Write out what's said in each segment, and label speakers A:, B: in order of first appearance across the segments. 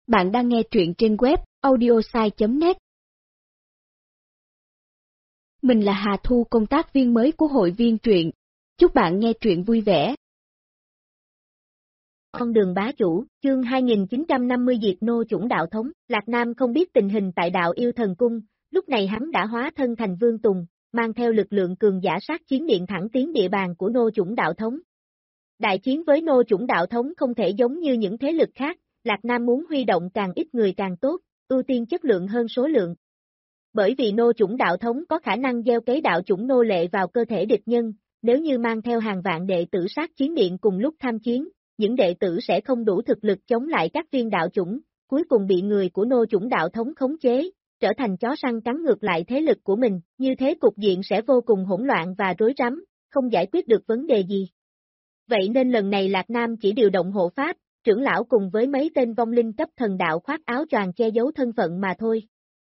A: Bạn đang nghe truyện trên web audiosai.net. Mình là Hà Thu, công tác viên mới của hội viên truyện. Chúc bạn nghe truyện vui vẻ.
B: Con đường bá chủ, chương 2950 diệt nô chủng đạo thống. Lạc Nam không biết tình hình tại đạo yêu thần cung, lúc này hắn đã hóa thân thành Vương Tùng, mang theo lực lượng cường giả sát chiến điện thẳng tiến địa bàn của nô chủng đạo thống. Đại chiến với nô chủng đạo thống không thể giống như những thế lực khác, Lạc Nam muốn huy động càng ít người càng tốt, ưu tiên chất lượng hơn số lượng. Bởi vì nô chủng đạo thống có khả năng gieo cấy đạo chủng nô lệ vào cơ thể địch nhân, nếu như mang theo hàng vạn đệ tử sát chiến điện cùng lúc tham chiến, những đệ tử sẽ không đủ thực lực chống lại các viên đạo chủng, cuối cùng bị người của nô chủng đạo thống khống chế, trở thành chó săn cắn ngược lại thế lực của mình, như thế cục diện sẽ vô cùng hỗn loạn và rối rắm, không giải quyết được vấn đề gì. Vậy nên lần này Lạc Nam chỉ điều động hộ pháp, trưởng lão cùng với mấy tên vong linh cấp thần đạo khoác áo choàng che giấu thân phận mà thôi.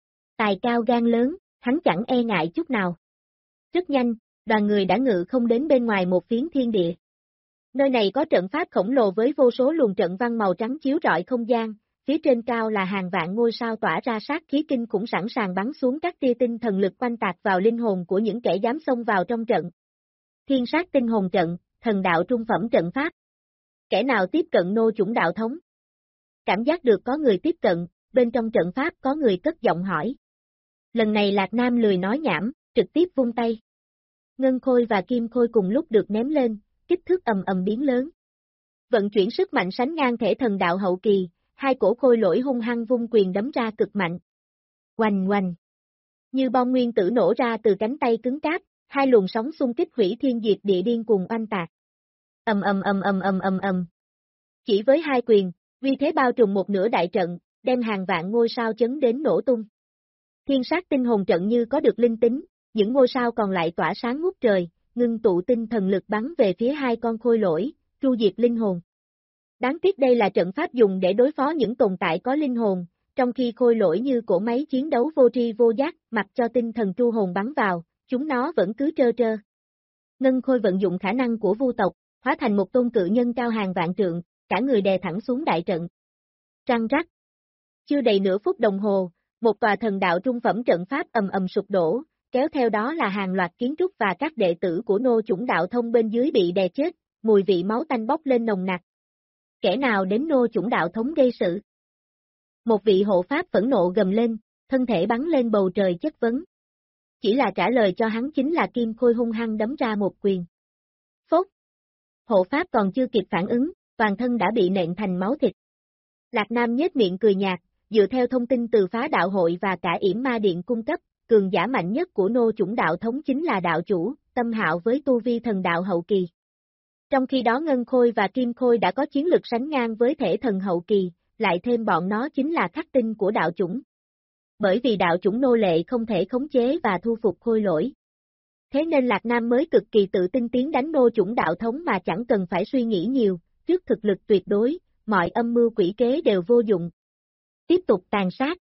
B: Tài cao gan lớn, hắn chẳng e ngại chút nào. Rất nhanh, đoàn người đã ngự không đến bên ngoài một phiến thiên địa. Nơi này có trận pháp khổng lồ với vô số luồng trận văn màu trắng chiếu rọi không gian, phía trên cao là hàng vạn ngôi sao tỏa ra sát khí kinh khủng sẵn sàng bắn xuống các tia tinh thần lực quanh tạc vào linh hồn của những kẻ dám xông vào trong trận. Thiên sát tinh hồn trận, thần đạo trung phẩm trận pháp. Kẻ nào tiếp cận nô chủng đạo thống? Cảm giác được có người tiếp cận, bên trong trận pháp có người cất giọng hỏi. Lần này Lạc Nam lười nói nhảm, trực tiếp vung tay. Ngân khôi và kim khôi cùng lúc được ném lên, kích thước ầm ầm biến lớn. Vận chuyển sức mạnh sánh ngang thể thần đạo hậu kỳ, hai cổ khôi lỗi hung hăng vung quyền đấm ra cực mạnh. Oanh oanh. Như bom nguyên tử nổ ra từ cánh tay cứng cáp, hai luồng sóng xung kích hủy thiên diệt địa điên cùng oanh tạc. Ầm ầm ầm ầm ầm ầm ầm. Chỉ với hai quyền, uy thế bao trùm một nửa đại trận, đem hàng vạn ngôi sao chấn đến nổ tung. Thiên sát tinh hồn trận như có được linh tính, những ngôi sao còn lại tỏa sáng ngút trời, ngưng tụ tinh thần lực bắn về phía hai con khôi lỗi, tru diệt linh hồn. Đáng tiếc đây là trận pháp dùng để đối phó những tồn tại có linh hồn, trong khi khôi lỗi như cỗ máy chiến đấu vô tri vô giác, mặc cho tinh thần tru hồn bắn vào, chúng nó vẫn cứ trơ trơ. Ngân khôi vận dụng khả năng của vu tộc, hóa thành một tôn cự nhân cao hàng vạn trượng, cả người đè thẳng xuống đại trận. Răng rắc. Chưa đầy nửa phút đồng hồ, một tòa thần đạo trung phẩm trận pháp ầm ầm sụp đổ, kéo theo đó là hàng loạt kiến trúc và các đệ tử của nô chủng đạo thông bên dưới bị đè chết, mùi vị máu tanh bốc lên nồng nặc. Kẻ nào đến nô chủng đạo thống gây sự? Một vị hộ pháp phẫn nộ gầm lên, thân thể bắn lên bầu trời chất vấn. Chỉ là trả lời cho hắn chính là kim khôi hung hăng đấm ra một quyền. Phốt! Hộ pháp còn chưa kịp phản ứng, toàn thân đã bị nện thành máu thịt. Lạc Nam nhếch miệng cười nhạt, dựa theo thông tin từ phá đạo hội và cả yểm ma điện cung cấp, cường giả mạnh nhất của nô chủng đạo thống chính là đạo chủ, Tâm Hạo với tu vi thần đạo hậu kỳ. Trong khi đó Ngân Khôi và Kim Khôi đã có chiến lực sánh ngang với thể thần hậu kỳ, lại thêm bọn nó chính là khắc tinh của đạo chủng. Bởi vì đạo chủng nô lệ không thể khống chế và thu phục khôi lỗi. Thế nên Lạc Nam mới cực kỳ tự tin tiến đánh nô chủng đạo thống mà chẳng cần phải suy nghĩ nhiều, trước thực lực tuyệt đối, mọi âm mưu quỷ kế đều vô dụng. Tiếp tục tàn sát.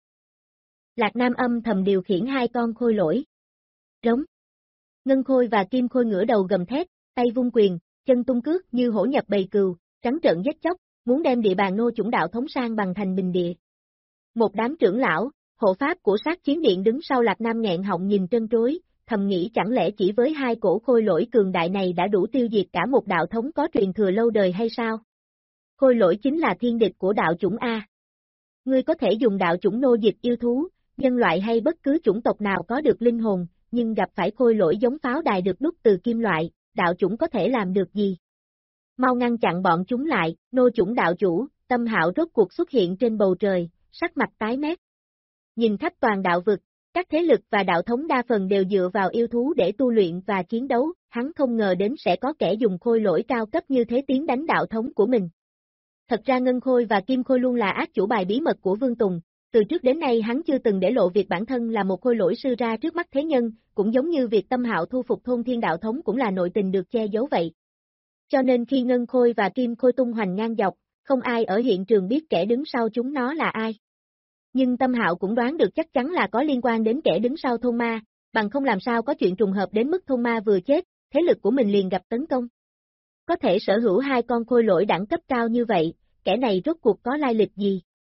B: Lạc Nam âm thầm điều khiển hai con khôi lỗi. Rống. Ngân Khôi và Kim Khôi ngửa đầu gầm thét, tay vung quyền, chân tung cước như hổ nhập bầy cừu, trắng trợn giết chóc, muốn đem địa bàn nô chủng đạo thống sang bằng thành bình địa. Một đám trưởng lão, hộ pháp của sát chiến điện đứng sau Lạc Nam nghẹn họng nhìn trân trối, thầm nghĩ chẳng lẽ chỉ với hai cổ khôi lỗi cường đại này đã đủ tiêu diệt cả một đạo thống có truyền thừa lâu đời hay sao? Khôi lỗi chính là thiên địch của đạo chủng A. Ngươi có thể dùng đạo chủng nô dịch yêu thú, nhân loại hay bất cứ chủng tộc nào có được linh hồn, nhưng gặp phải khôi lỗi giống pháo đài được đúc từ kim loại, đạo chủng có thể làm được gì? Mau ngăn chặn bọn chúng lại, nô chủng đạo chủ, Tâm Hạo rốt cuộc xuất hiện trên bầu trời, sắc mặt tái mét. Nhìn khắp toàn đạo vực, các thế lực và đạo thống đa phần đều dựa vào yêu thú để tu luyện và chiến đấu, hắn không ngờ đến sẽ có kẻ dùng khôi lỗi cao cấp như thế tiến đánh đạo thống của mình. Thật ra Ngân Khôi và Kim Khôi luôn là ác chủ bài bí mật của Vương Tùng, từ trước đến nay hắn chưa từng để lộ việc bản thân là một khôi lỗi sư ra trước mắt thế nhân, cũng giống như việc Tâm Hạo thu phục thôn thiên đạo thống cũng là nội tình được che giấu vậy. Cho nên khi Ngân Khôi và Kim Khôi tung hoành ngang dọc, không ai ở hiện trường biết kẻ đứng sau chúng nó là ai. Nhưng Tâm Hạo cũng đoán được chắc chắn là có liên quan đến kẻ đứng sau thôn ma, bằng không làm sao có chuyện trùng hợp đến mức thôn ma vừa chết, thế lực của mình liền gặp tấn công. Có thể sở hữu hai con khôi lỗi đẳng cấp cao như vậy, kẻ này rốt cuộc có lai lịch gì?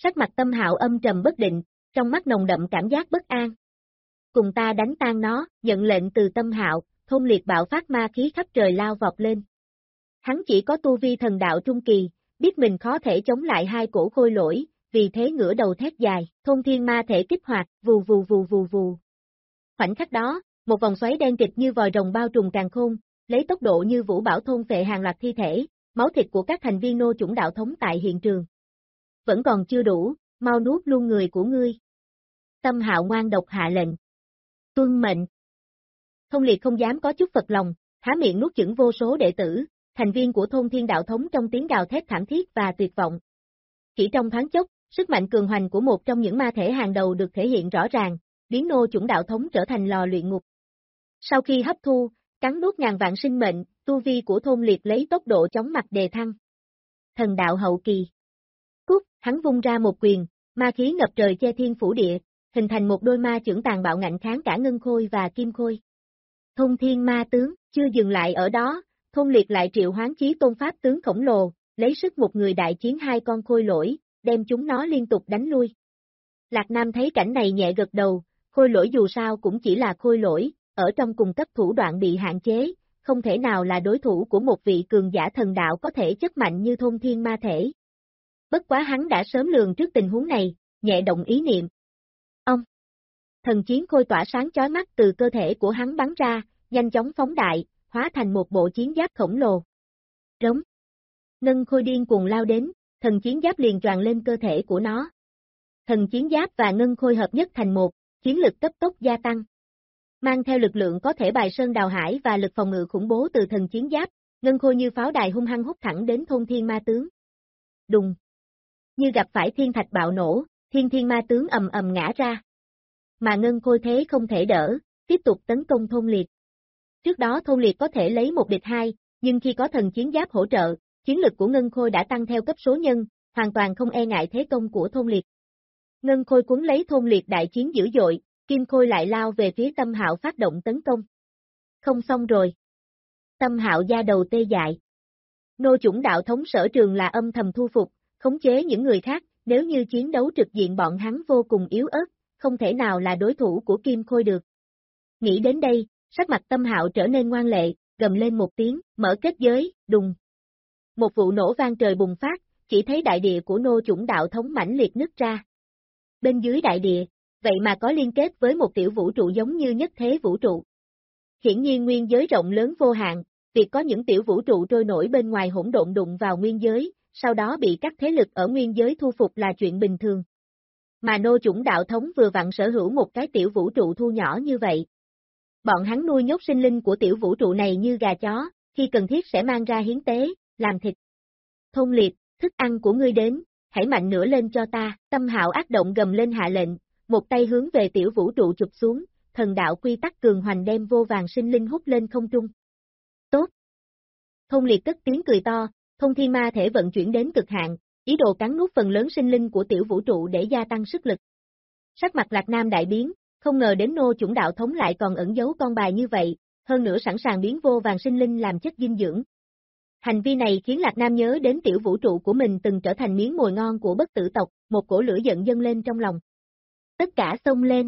B: Sắc mặt Tâm Hạo âm trầm bất định, trong mắt nồng đậm cảm giác bất an. Cùng ta đánh tan nó, nhận lệnh từ Tâm Hạo, Thôn Liệt bạo phát ma khí khắp trời lao vọt lên. Hắn chỉ có tu vi thần đạo trung kỳ, biết mình khó thể chống lại hai cổ khôi lỗi, vì thế ngửa đầu thét dài, thôn thiên ma thể kích hoạt, vù vù vù vù vù. Khoảnh khắc đó, một vòng xoáy đen kịt như vòi rồng bao trùm càn khôn, lấy tốc độ như vũ bão thôn phệ hàng loạt thi thể, máu thịt của các thành viên nô chủng đạo thống tại hiện trường. Vẫn còn chưa đủ, mau nuốt luôn người của ngươi. Tâm Hạo ngoan độc hạ lệnh. Tuân mệnh. Thôn Liệt không dám có chút phật lòng, há miệng nuốt chửng vô số đệ tử, thành viên của thôn thiên đạo thống trong tiếng gào thét thảm thiết và tuyệt vọng. Chỉ trong thoáng chốc, sức mạnh cường hoành của một trong những ma thể hàng đầu được thể hiện rõ ràng, biến nô chủng đạo thống trở thành lò luyện ngục. Sau khi hấp thu, cắn nuốt ngàn vạn sinh mệnh, tu vi của Thôn Liệt lấy tốc độ chóng mặt đề thăng. Thần đạo hậu kỳ. Cút, hắn vung ra một quyền, ma khí ngập trời che thiên phủ địa, hình thành một đôi ma chưởng tàn bạo ngạnh kháng cả ngân khôi và kim khôi. Thôn thiên ma tướng, chưa dừng lại ở đó, Thôn Liệt lại triệu hoán chí tôn pháp tướng khổng lồ, lấy sức một người đại chiến hai con khôi lỗi, đem chúng nó liên tục đánh lui. Lạc Nam thấy cảnh này nhẹ gật đầu, khôi lỗi dù sao cũng chỉ là khôi lỗi, ở trong cùng cấp thủ đoạn bị hạn chế, không thể nào là đối thủ của một vị cường giả thần đạo có thể chất mạnh như thôn thiên ma thể. Bất quá hắn đã sớm lường trước tình huống này, nhẹ động ý niệm. Ông! Thần chiến khôi tỏa sáng chói mắt từ cơ thể của hắn bắn ra, nhanh chóng phóng đại, hóa thành một bộ chiến giáp khổng lồ. Rống! Ngân khôi điên cuồng lao đến, thần chiến giáp liền choàng lên cơ thể của nó. Thần chiến giáp và ngân khôi hợp nhất thành một, chiến lực cấp tốc gia tăng. Mang theo lực lượng có thể bài sơn đào hải và lực phòng ngự khủng bố từ thần chiến giáp, ngân khôi như pháo đài hung hăng hút thẳng đến thôn thiên ma tướng. Đùng! Như gặp phải thiên thạch bạo nổ, thiên ma tướng ầm ầm ngã ra. Mà ngân khôi thế không thể đỡ, tiếp tục tấn công Thôn Liệt. Trước đó Thôn Liệt có thể lấy một địch hai, nhưng khi có thần chiến giáp hỗ trợ, chiến lực của ngân khôi đã tăng theo cấp số nhân, hoàn toàn không e ngại thế công của Thôn Liệt. Ngân khôi cuốn lấy Thôn Liệt đại chiến dữ dội, kim khôi lại lao về phía Tâm Hạo phát động tấn công. Không xong rồi. Tâm Hạo da đầu tê dại. Nô chủng đạo thống Sở Trường là âm thầm thu phục, khống chế những người khác, nếu như chiến đấu trực diện bọn hắn vô cùng yếu ớt, không thể nào là đối thủ của kim khôi được. Nghĩ đến đây, sắc mặt Tâm Hạo trở nên ngoan lệ, gầm lên một tiếng, mở kết giới, đùng. Một vụ nổ vang trời bùng phát, chỉ thấy đại địa của nô chủng đạo thống mãnh liệt nứt ra. Bên dưới đại địa, vậy mà có liên kết với một tiểu vũ trụ giống như nhất thế vũ trụ. Hiển nhiên nguyên giới rộng lớn vô hạn, việc có những tiểu vũ trụ trôi nổi bên ngoài hỗn độn đụng vào nguyên giới, sau đó bị các thế lực ở nguyên giới thu phục là chuyện bình thường. Mà nô chủng đạo thống vừa vặn sở hữu một cái tiểu vũ trụ thu nhỏ như vậy. Bọn hắn nuôi nhốt sinh linh của tiểu vũ trụ này như gà chó, khi cần thiết sẽ mang ra hiến tế, làm thịt. Thôn Liệt, thức ăn của ngươi đến, hãy mạnh nữa lên cho ta, Tâm Hạo ác động gầm lên hạ lệnh, một tay hướng về tiểu vũ trụ chụp xuống, thần đạo quy tắc cường hoành đem vô vàng sinh linh hút lên không trung. Tốt! Thôn Liệt cất tiếng cười to, thôn thiên ma thể vận chuyển đến cực hạn, ý đồ cắn nuốt phần lớn sinh linh của tiểu vũ trụ để gia tăng sức lực. Sắc mặt Lạc Nam đại biến, không ngờ đến nô chủng đạo thống lại còn ẩn giấu con bài như vậy, hơn nữa sẵn sàng biến vô vàng sinh linh làm chất dinh dưỡng. Hành vi này khiến Lạc Nam nhớ đến tiểu vũ trụ của mình từng trở thành miếng mồi ngon của bất tử tộc, một cổ lửa giận dâng lên trong lòng. Tất cả xông lên.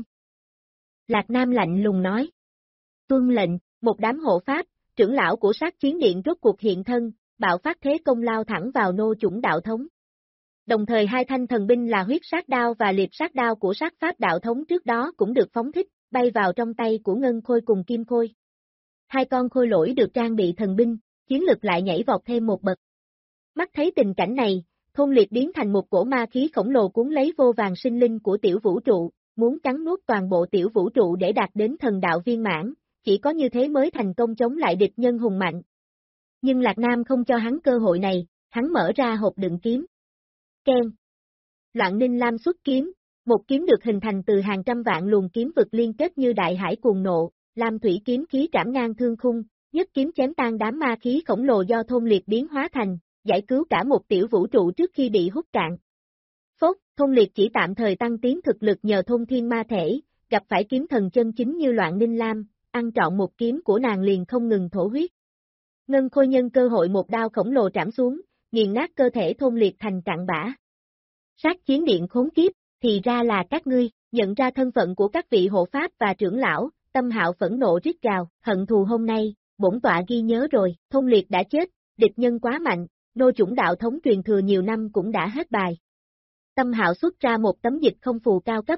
B: Lạc Nam lạnh lùng nói. Tuân lệnh, một đám hộ pháp, trưởng lão của sát chiến điện rốt cuộc hiện thân, bạo phát thế công lao thẳng vào nô chủng đạo thống. Đồng thời hai thanh thần binh là huyết sát đao và liệp sát đao của sát pháp đạo thống trước đó cũng được phóng thích, bay vào trong tay của Ngân Khôi cùng Kim Khôi. Hai con khôi lỗi được trang bị thần binh, chiến lực lại nhảy vọt thêm một bậc. Mắt thấy tình cảnh này, Thôn Liệt biến thành một cổ ma khí khổng lồ cuốn lấy vô vàng sinh linh của tiểu vũ trụ, muốn cắn nuốt toàn bộ tiểu vũ trụ để đạt đến thần đạo viên mãn, chỉ có như thế mới thành công chống lại địch nhân hùng mạnh. Nhưng Lạc Nam không cho hắn cơ hội này, hắn mở ra hộp đựng kiếm. Keng. Loạn Ninh Lam xuất kiếm, một kiếm được hình thành từ hàng trăm vạn luồng kiếm vực liên kết như đại hải cuồng nộ, Lam thủy kiếm khí trảm ngang thương khung, nhất kiếm chém tan đám ma khí khổng lồ do Thôn Liệt biến hóa thành, giải cứu cả một tiểu vũ trụ trước khi bị hút cạn. Phốt, Thôn Liệt chỉ tạm thời tăng tiến thực lực nhờ thôn thiên ma thể, gặp phải kiếm thần chân chính như Loạn Ninh Lam, ăn trọn một kiếm của nàng liền không ngừng thổ huyết. Ngân Khôi nhân cơ hội một đao khổng lồ trảm xuống, nghiền nát cơ thể Thôn Liệt thành cặn bã. Sát chiến điện khốn kiếp, thì ra là các ngươi, nhận ra thân phận của các vị hộ pháp và trưởng lão, Tâm Hạo phẫn nộ rít gào, hận thù hôm nay, bổn tọa ghi nhớ rồi, Thôn Liệt đã chết, địch nhân quá mạnh, nô chủng đạo thống truyền thừa nhiều năm cũng đã hết bài. Tâm Hạo xuất ra một tấm dịch không phù cao cấp.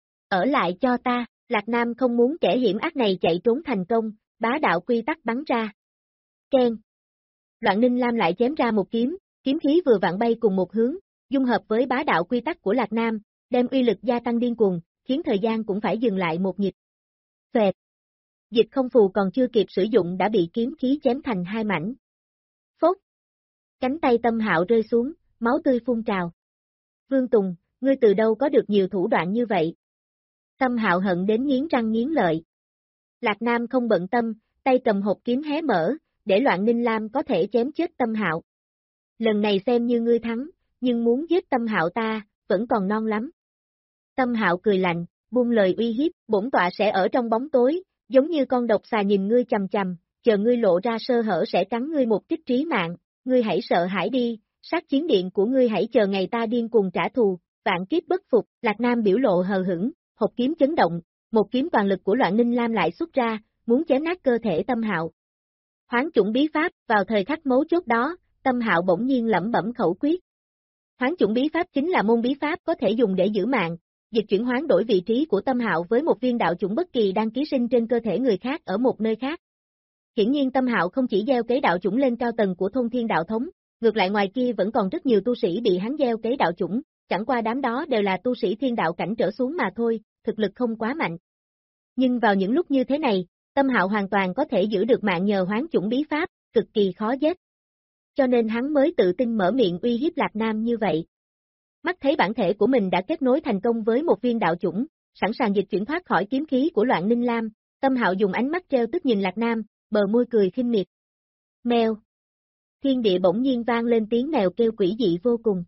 B: Ở lại cho ta, Lạc Nam không muốn kẻ hiểm ác này chạy trốn thành công, bá đạo quy tắc bắn ra. Keng. Loạn Ninh Lam lại chém ra một kiếm, kiếm khí vừa vặn bay cùng một hướng, dung hợp với bá đạo quy tắc của Lạc Nam, đem uy lực gia tăng điên cuồng, khiến thời gian cũng phải dừng lại một nhịp. Xoẹt. Dịch không phù còn chưa kịp sử dụng đã bị kiếm khí chém thành hai mảnh. Phốt. Cánh tay Tâm Hạo rơi xuống, máu tươi phun trào. Vương Tùng, ngươi từ đâu có được nhiều thủ đoạn như vậy? Tâm Hạo hận đến nghiến răng nghiến lợi. Lạc Nam không bận tâm, tay cầm hộp kiếm hé mở, để Loạn Ninh Lam có thể chém chết Tâm Hạo. Lần này xem như ngươi thắng, nhưng muốn giết Tâm Hạo ta, vẫn còn non lắm. Tâm Hạo cười lạnh, buông lời uy hiếp, bổn tọa sẽ ở trong bóng tối, giống như con độc xà nhìn ngươi chằm chằm, chờ ngươi lộ ra sơ hở sẽ cắn ngươi một kích trí mạng, ngươi hãy sợ hãi đi, sát chiến điện của ngươi hãy chờ ngày ta điên cuồng trả thù, vạn kiếp bất phục. Lạc Nam biểu lộ hờ hững, hộp kiếm chấn động, một kiếm toàn lực của Loạn Ninh Lam lại xuất ra, muốn chém nát cơ thể Tâm Hạo. Hoán chủng bí pháp, vào thời khắc mấu chốt đó, Tâm Hạo bỗng nhiên lẩm bẩm khẩu quyết. Hoán chủng bí pháp chính là môn bí pháp có thể dùng để giữ mạng, dịch chuyển hoán đổi vị trí của Tâm Hạo với một viên đạo chủng bất kỳ đang ký sinh trên cơ thể người khác ở một nơi khác. Hiển nhiên Tâm Hạo không chỉ gieo cấy đạo chủng lên cao tầng của thôn thiên đạo thống, ngược lại ngoài kia vẫn còn rất nhiều tu sĩ bị hắn gieo cấy đạo chủng, chẳng qua đám đó đều là tu sĩ thiên đạo cảnh trở xuống mà thôi, thực lực không quá mạnh. Nhưng vào những lúc như thế này, Tâm Hạo hoàn toàn có thể giữ được mạng nhờ hoán chủng bí pháp, cực kỳ khó giết. Cho nên hắn mới tự tin mở miệng uy hiếp Lạc Nam như vậy. Mắt thấy bản thể của mình đã kết nối thành công với một viên đạo chủng, sẵn sàng dịch chuyển thoát khỏi kiếm khí của Loạn Ninh Lam, Tâm Hạo dùng ánh mắt treo tức nhìn Lạc Nam, bờ môi cười khinh miệt. Mèo. Thiên địa bỗng nhiên vang lên tiếng mèo kêu quỷ dị vô cùng.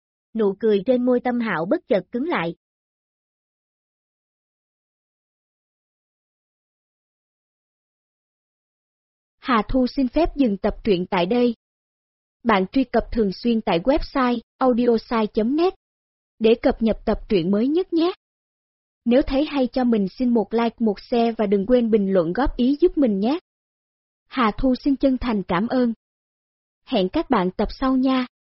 B: Nụ cười trên môi Tâm Hạo bất chợt cứng lại.
A: Hà Thu xin phép dừng tập truyện tại đây. Bạn truy cập thường xuyên tại website audiosai.net để cập nhật tập truyện mới nhất nhé. Nếu thấy hay cho mình xin một like, một share và đừng quên bình luận góp ý giúp mình nhé. Hà Thu xin chân thành cảm ơn. Hẹn các bạn tập sau nha.